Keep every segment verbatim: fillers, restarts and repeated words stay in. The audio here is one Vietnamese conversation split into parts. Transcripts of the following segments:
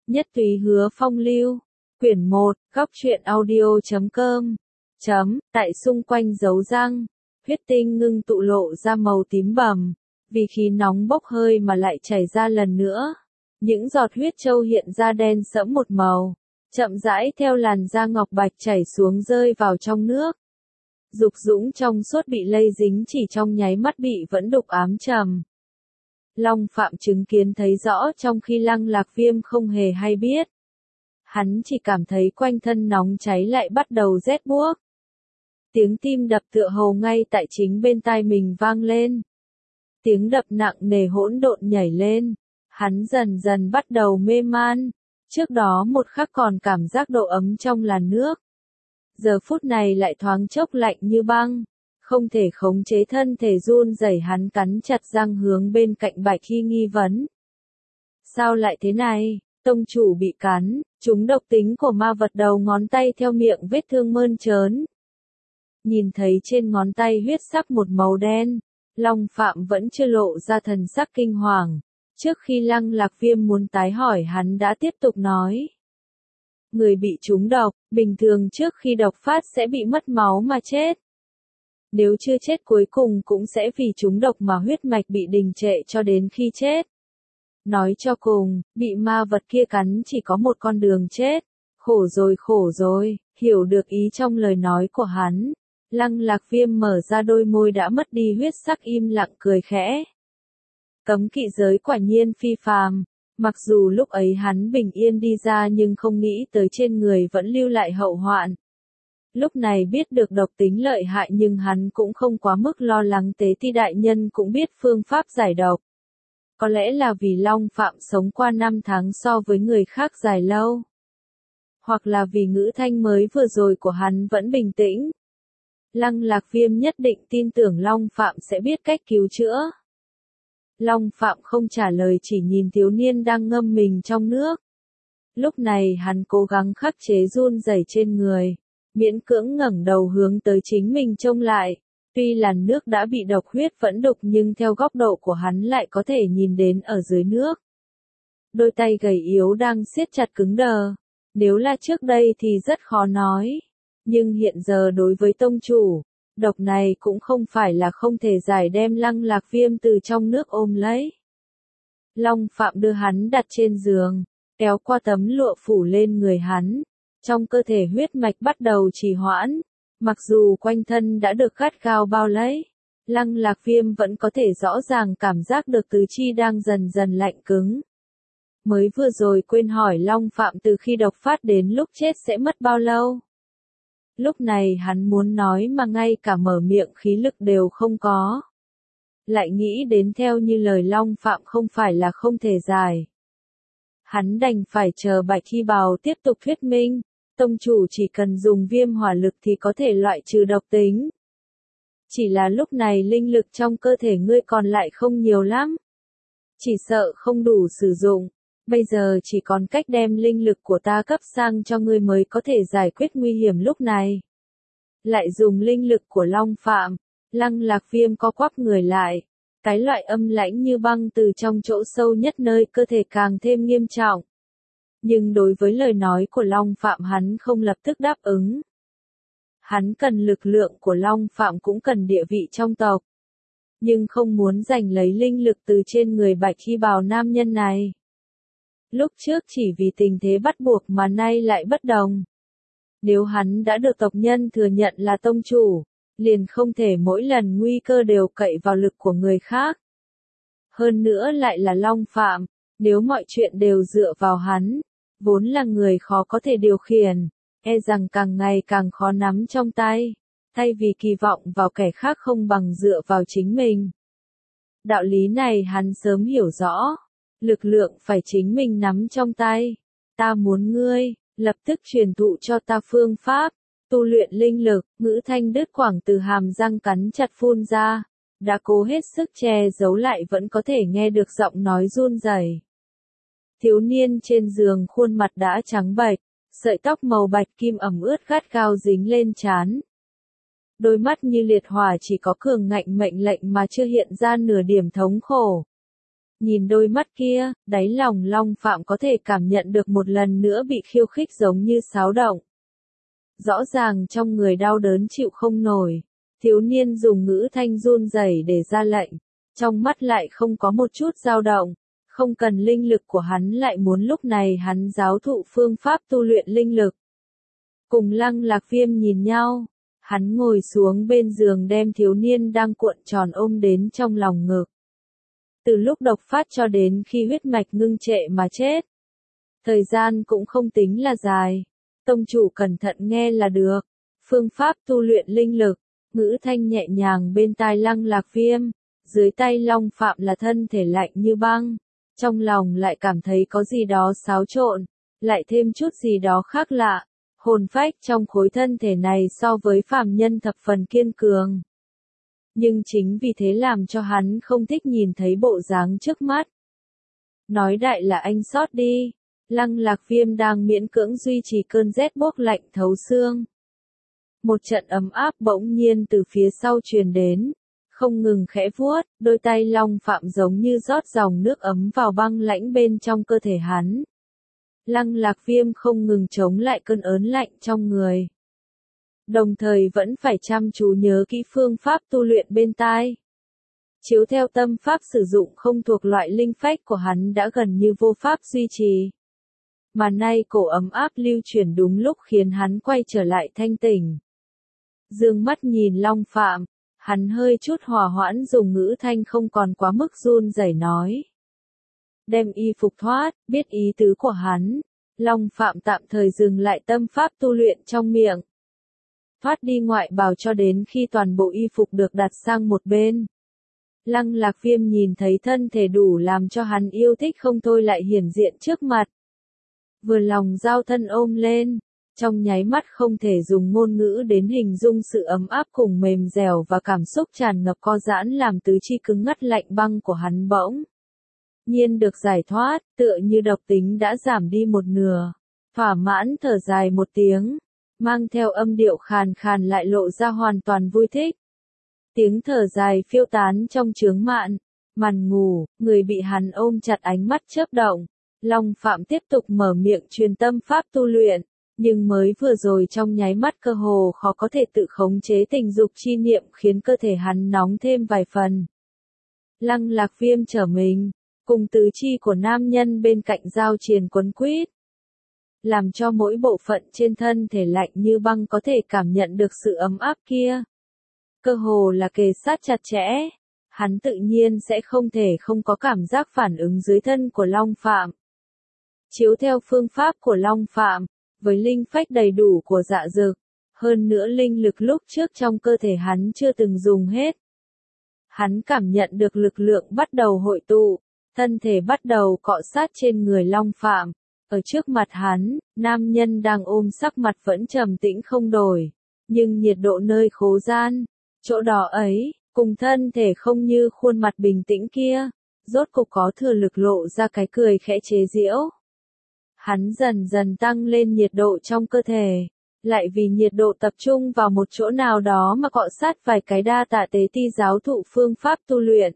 Nhất Túy Hứa Phong Lưu. Quyển một, góc truyện audio chấm com. Chấm, tại xung quanh dấu răng, huyết tinh ngưng tụ lộ ra màu tím bầm, vì khí nóng bốc hơi mà lại chảy ra lần nữa. Những giọt huyết châu hiện ra đen sẫm một màu, chậm rãi theo làn da ngọc bạch chảy xuống rơi vào trong nước. Dục dũng trong suốt bị lây dính chỉ trong nháy mắt bị vẫn đục ám trầm. Long Phạm chứng kiến thấy rõ trong khi Lăng Lạc Viêm không hề hay biết. Hắn chỉ cảm thấy quanh thân nóng cháy lại bắt đầu rét buốt. Tiếng tim đập tựa hồ ngay tại chính bên tai mình vang lên. Tiếng đập nặng nề hỗn độn nhảy lên. Hắn dần dần bắt đầu mê man. Trước đó một khắc còn cảm giác độ ấm trong làn nước. Giờ phút này lại thoáng chốc lạnh như băng. Không thể khống chế thân thể run rẩy, hắn cắn chặt răng hướng bên cạnh Bạch Hy nghi vấn. Sao lại thế này? Tông chủ bị cắn, chúng độc tính của ma vật đầu ngón tay theo miệng vết thương mơn trớn. Nhìn thấy trên ngón tay huyết sắc một màu đen, Long Phạm vẫn chưa lộ ra thần sắc kinh hoàng. Trước khi Lăng Lạc Viêm muốn tái hỏi hắn đã tiếp tục nói. Người bị trúng độc, bình thường trước khi độc phát sẽ bị mất máu mà chết. Nếu chưa chết cuối cùng cũng sẽ vì trúng độc mà huyết mạch bị đình trệ cho đến khi chết. Nói cho cùng, bị ma vật kia cắn chỉ có một con đường chết. Khổ rồi khổ rồi, hiểu được ý trong lời nói của hắn. Lăng Lạc Viêm mở ra đôi môi đã mất đi huyết sắc im lặng cười khẽ. Cấm kỵ giới quả nhiên phi phàm. Mặc dù lúc ấy hắn bình yên đi ra nhưng không nghĩ tới trên người vẫn lưu lại hậu hoạn. Lúc này biết được độc tính lợi hại nhưng hắn cũng không quá mức lo lắng, Tế Ti đại nhân cũng biết phương pháp giải độc. Có lẽ là vì Long Phạm sống qua năm tháng so với người khác dài lâu. Hoặc là vì ngữ thanh mới vừa rồi của hắn vẫn bình tĩnh. Lăng Lạc Viêm nhất định tin tưởng Long Phạm sẽ biết cách cứu chữa. Long Phạm không trả lời, chỉ nhìn thiếu niên đang ngâm mình trong nước. Lúc này hắn cố gắng khắc chế run rẩy trên người. Miễn cưỡng ngẩng đầu hướng tới chính mình trông lại. Tuy làn nước đã bị độc huyết vẫn đục nhưng theo góc độ của hắn lại có thể nhìn đến ở dưới nước. Đôi tay gầy yếu đang siết chặt cứng đờ. Nếu là trước đây thì rất khó nói. Nhưng hiện giờ đối với tông chủ, độc này cũng không phải là không thể giải, đem Lăng Lạc Viêm từ trong nước ôm lấy. Long Phạm đưa hắn đặt trên giường, kéo qua tấm lụa phủ lên người hắn. Trong cơ thể huyết mạch bắt đầu trì hoãn, mặc dù quanh thân đã được gắt gao bao lấy, Lăng Lạc Viêm vẫn có thể rõ ràng cảm giác được tứ chi đang dần dần lạnh cứng. Mới vừa rồi quên hỏi Long Phạm từ khi độc phát đến lúc chết sẽ mất bao lâu. Lúc này hắn muốn nói mà ngay cả mở miệng khí lực đều không có. Lại nghĩ đến theo như lời Long Phạm không phải là không thể giải. Hắn đành phải chờ Bạch Hy Bào tiếp tục thuyết minh. Tông chủ chỉ cần dùng viêm hỏa lực thì có thể loại trừ độc tính. Chỉ là lúc này linh lực trong cơ thể ngươi còn lại không nhiều lắm. Chỉ sợ không đủ sử dụng. Bây giờ chỉ còn cách đem linh lực của ta cấp sang cho ngươi mới có thể giải quyết nguy hiểm lúc này. Lại dùng linh lực của Long Phạm. Lăng Lạc Viêm co quắp người lại. Cái loại âm lãnh như băng từ trong chỗ sâu nhất nơi cơ thể càng thêm nghiêm trọng. Nhưng đối với lời nói của Long Phạm hắn không lập tức đáp ứng. Hắn cần lực lượng của Long Phạm cũng cần địa vị trong tộc. Nhưng không muốn giành lấy linh lực từ trên người Bạch Hy Bào nam nhân này. Lúc trước chỉ vì tình thế bắt buộc mà nay lại bất đồng. Nếu hắn đã được tộc nhân thừa nhận là tông chủ, liền không thể mỗi lần nguy cơ đều cậy vào lực của người khác. Hơn nữa lại là Long Phạm, nếu mọi chuyện đều dựa vào hắn, vốn là người khó có thể điều khiển, e rằng càng ngày càng khó nắm trong tay, thay vì kỳ vọng vào kẻ khác không bằng dựa vào chính mình. Đạo lý này hắn sớm hiểu rõ, lực lượng phải chính mình nắm trong tay. Ta muốn ngươi, lập tức truyền thụ cho ta phương pháp, tu luyện linh lực. Ngữ thanh đứt quãng từ hàm răng cắn chặt phun ra, đã cố hết sức che giấu lại vẫn có thể nghe được giọng nói run rẩy. Thiếu niên trên giường khuôn mặt đã trắng bệch, sợi tóc màu bạch kim ẩm ướt gắt gao dính lên trán. Đôi mắt như liệt hỏa chỉ có cường ngạnh mệnh lệnh mà chưa hiện ra nửa điểm thống khổ. Nhìn đôi mắt kia, đáy lòng Long Phạm có thể cảm nhận được một lần nữa bị khiêu khích giống như xáo động. Rõ ràng trong người đau đớn chịu không nổi, thiếu niên dùng ngữ thanh run rẩy để ra lệnh, trong mắt lại không có một chút dao động, không cần linh lực của hắn lại muốn lúc này hắn giáo thụ phương pháp tu luyện linh lực. Cùng Lăng Lạc Viêm nhìn nhau, hắn ngồi xuống bên giường đem thiếu niên đang cuộn tròn ôm đến trong lòng ngực. Từ lúc độc phát cho đến khi huyết mạch ngưng trệ mà chết. Thời gian cũng không tính là dài. Tông chủ cẩn thận nghe là được. Phương pháp tu luyện linh lực, ngữ thanh nhẹ nhàng bên tai Lăng Lạc Viêm. Dưới tay Long Phạm là thân thể lạnh như băng. Trong lòng lại cảm thấy có gì đó xáo trộn, lại thêm chút gì đó khác lạ. Hồn phách trong khối thân thể này so với phàm nhân thập phần kiên cường. Nhưng chính vì thế làm cho hắn không thích nhìn thấy bộ dáng trước mắt. Nói đại là anh sót đi. Lăng Lạc Viêm đang miễn cưỡng duy trì cơn rét bốc lạnh thấu xương. Một trận ấm áp bỗng nhiên từ phía sau truyền đến, không ngừng khẽ vuốt, đôi tay Long Phạm giống như rót dòng nước ấm vào băng lãnh bên trong cơ thể hắn. Lăng Lạc Viêm không ngừng chống lại cơn ớn lạnh trong người. Đồng thời vẫn phải chăm chú nhớ kỹ phương pháp tu luyện bên tai. Chiếu theo tâm pháp sử dụng không thuộc loại linh phách của hắn đã gần như vô pháp duy trì. Mà nay cổ ấm áp lưu chuyển đúng lúc khiến hắn quay trở lại thanh tỉnh. Dương mắt nhìn Long Phạm, hắn hơi chút hòa hoãn dùng ngữ thanh không còn quá mức run rẩy nói. Đem y phục thoát, biết ý tứ của hắn. Long Phạm tạm thời dừng lại tâm pháp tu luyện trong miệng. Thoát đi ngoại bào cho đến khi toàn bộ y phục được đặt sang một bên. Lăng Lạc Viêm nhìn thấy thân thể đủ làm cho hắn yêu thích không thôi lại hiển diện trước mặt. Vừa lòng giao thân ôm lên, trong nháy mắt không thể dùng ngôn ngữ đến hình dung sự ấm áp cùng mềm dẻo và cảm xúc tràn ngập co giãn làm tứ chi cứng ngắt lạnh băng của hắn bỗng nhiên được giải thoát, tựa như độc tính đã giảm đi một nửa. Thỏa mãn thở dài một tiếng, mang theo âm điệu khàn khàn lại lộ ra hoàn toàn vui thích. Tiếng thở dài phiêu tán trong chướng mạn, màn ngủ, người bị hắn ôm chặt ánh mắt chớp động. Long Phạm tiếp tục mở miệng truyền tâm pháp tu luyện, nhưng mới vừa rồi trong nháy mắt cơ hồ khó có thể tự khống chế tình dục chi niệm khiến cơ thể hắn nóng thêm vài phần. Lăng Lạc Viêm trở mình, cùng tứ chi của nam nhân bên cạnh giao triền quấn quýt, làm cho mỗi bộ phận trên thân thể lạnh như băng có thể cảm nhận được sự ấm áp kia. Cơ hồ là kề sát chặt chẽ, hắn tự nhiên sẽ không thể không có cảm giác phản ứng dưới thân của Long Phạm. Chiếu theo phương pháp của Long Phạm, với linh phách đầy đủ của Dạ Dực, hơn nữa linh lực lúc trước trong cơ thể hắn chưa từng dùng hết. Hắn cảm nhận được lực lượng bắt đầu hội tụ, thân thể bắt đầu cọ sát trên người Long Phạm. Ở trước mặt hắn, nam nhân đang ôm sắc mặt vẫn trầm tĩnh không đổi, nhưng nhiệt độ nơi khố gian, chỗ đó ấy, cùng thân thể không như khuôn mặt bình tĩnh kia, rốt cục có thừa lực lộ ra cái cười khẽ chế giễu. Hắn dần dần tăng lên nhiệt độ trong cơ thể, lại vì nhiệt độ tập trung vào một chỗ nào đó mà cọ sát vài cái đa tạ tế ti giáo thụ phương pháp tu luyện.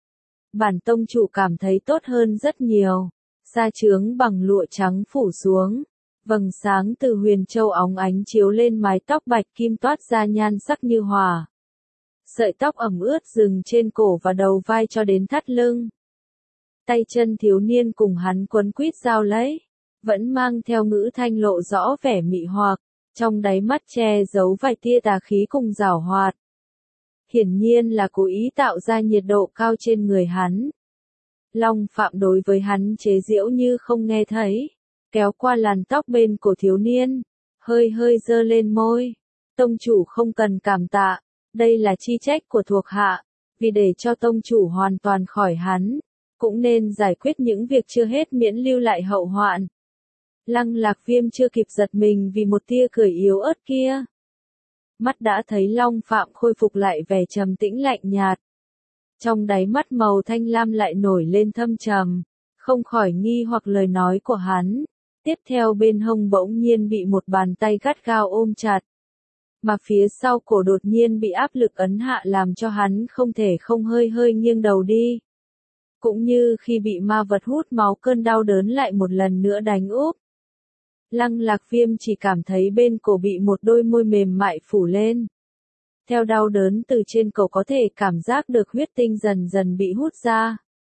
Bản tông chủ cảm thấy tốt hơn rất nhiều, sa trướng bằng lụa trắng phủ xuống, vầng sáng từ huyền châu óng ánh chiếu lên mái tóc bạch kim toát ra nhan sắc như hỏa. Sợi tóc ẩm ướt dừng trên cổ và đầu vai cho đến thắt lưng. Tay chân thiếu niên cùng hắn quấn quýt giao lấy, vẫn mang theo ngữ thanh lộ rõ vẻ mị hoặc, trong đáy mắt che giấu vài tia tà khí cùng giảo hoạt. Hiển nhiên là cố ý tạo ra nhiệt độ cao trên người hắn. Long Phạm đối với hắn chế giễu như không nghe thấy, kéo qua làn tóc bên cổ thiếu niên, hơi hơi dơ lên môi. Tông chủ không cần cảm tạ, đây là chi trách của thuộc hạ, vì để cho tông chủ hoàn toàn khỏi hắn, cũng nên giải quyết những việc chưa hết miễn lưu lại hậu hoạn. Lăng Lạc Viêm chưa kịp giật mình vì một tia cười yếu ớt kia. Mắt đã thấy Long Phạm khôi phục lại vẻ trầm tĩnh lạnh nhạt. Trong đáy mắt màu thanh lam lại nổi lên thâm trầm, không khỏi nghi hoặc lời nói của hắn. Tiếp theo bên hông bỗng nhiên bị một bàn tay gắt gao ôm chặt. Mà phía sau cổ đột nhiên bị áp lực ấn hạ làm cho hắn không thể không hơi hơi nghiêng đầu đi. Cũng như khi bị ma vật hút máu, cơn đau đớn lại một lần nữa đánh úp. Lăng Lạc Viêm chỉ cảm thấy bên cổ bị một đôi môi mềm mại phủ lên. Theo đau đớn từ trên cổ có thể cảm giác được huyết tinh dần dần bị hút ra.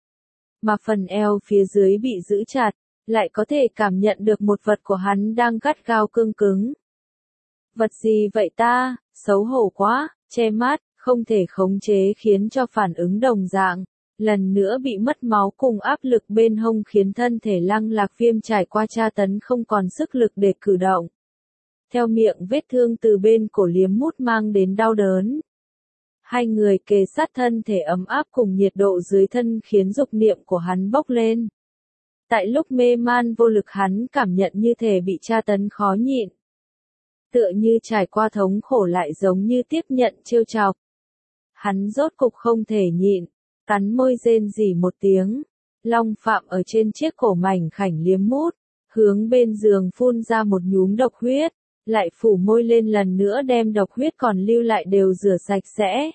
Mà phần eo phía dưới bị giữ chặt, lại có thể cảm nhận được một vật của hắn đang gắt gao cương cứng. Vật gì vậy ta, xấu hổ quá, che mắt, không thể khống chế khiến cho phản ứng đồng dạng. Lần nữa bị mất máu cùng áp lực bên hông khiến thân thể Lăng Lạc Viêm trải qua tra tấn không còn sức lực để cử động. Theo miệng vết thương từ bên cổ liếm mút mang đến đau đớn. Hai người kề sát thân thể ấm áp cùng nhiệt độ dưới thân khiến dục niệm của hắn bốc lên. Tại lúc mê man vô lực hắn cảm nhận như thể bị tra tấn khó nhịn. Tựa như trải qua thống khổ lại giống như tiếp nhận trêu chọc. Hắn rốt cục không thể nhịn, cắn môi rên rỉ một tiếng. Long Phạm ở trên chiếc cổ mảnh khảnh liếm mút, hướng bên giường phun ra một nhúm độc huyết, lại phủ môi lên lần nữa đem độc huyết còn lưu lại đều rửa sạch sẽ.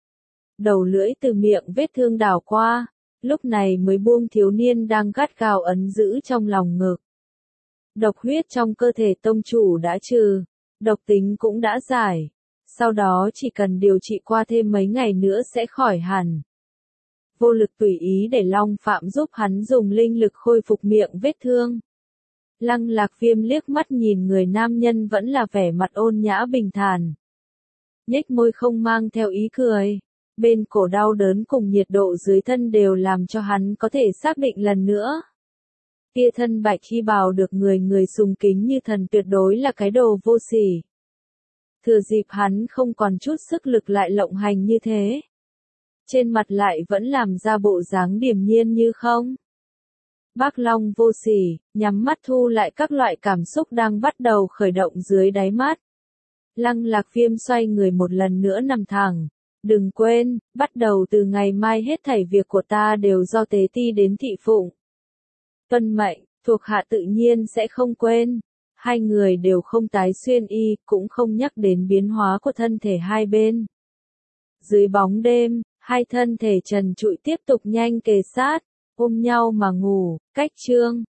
Đầu lưỡi từ miệng vết thương đảo qua, lúc này mới buông thiếu niên đang gắt gao ấn giữ trong lòng ngực. Độc huyết trong cơ thể tông chủ đã trừ, độc tính cũng đã giải, sau đó chỉ cần điều trị qua thêm mấy ngày nữa sẽ khỏi hẳn. Vô lực tùy ý để Long Phạm giúp hắn dùng linh lực khôi phục miệng vết thương. Lăng Lạc Viêm liếc mắt nhìn người nam nhân vẫn là vẻ mặt ôn nhã bình thản. Nhếch môi không mang theo ý cười. Bên cổ đau đớn cùng nhiệt độ dưới thân đều làm cho hắn có thể xác định lần nữa. Kia thân bạch khi bào được người người sùng kính như thần tuyệt đối là cái đồ vô sỉ. Thừa dịp hắn không còn chút sức lực lại lộng hành như thế. Trên mặt lại vẫn làm ra bộ dáng điềm nhiên như không. Bác Long vô sỉ, nhắm mắt thu lại các loại cảm xúc đang bắt đầu khởi động dưới đáy mắt. Lăng Lạc Viêm xoay người một lần nữa nằm thẳng. Đừng quên, bắt đầu từ ngày mai hết thảy việc của ta đều do tế ti đến thị phụng. Tuân mệnh, thuộc hạ tự nhiên sẽ không quên. Hai người đều không tái xuyên y, cũng không nhắc đến biến hóa của thân thể hai bên. Dưới bóng đêm, hai thân thể trần trụi tiếp tục nhanh kề sát, ôm nhau mà ngủ, cách chương.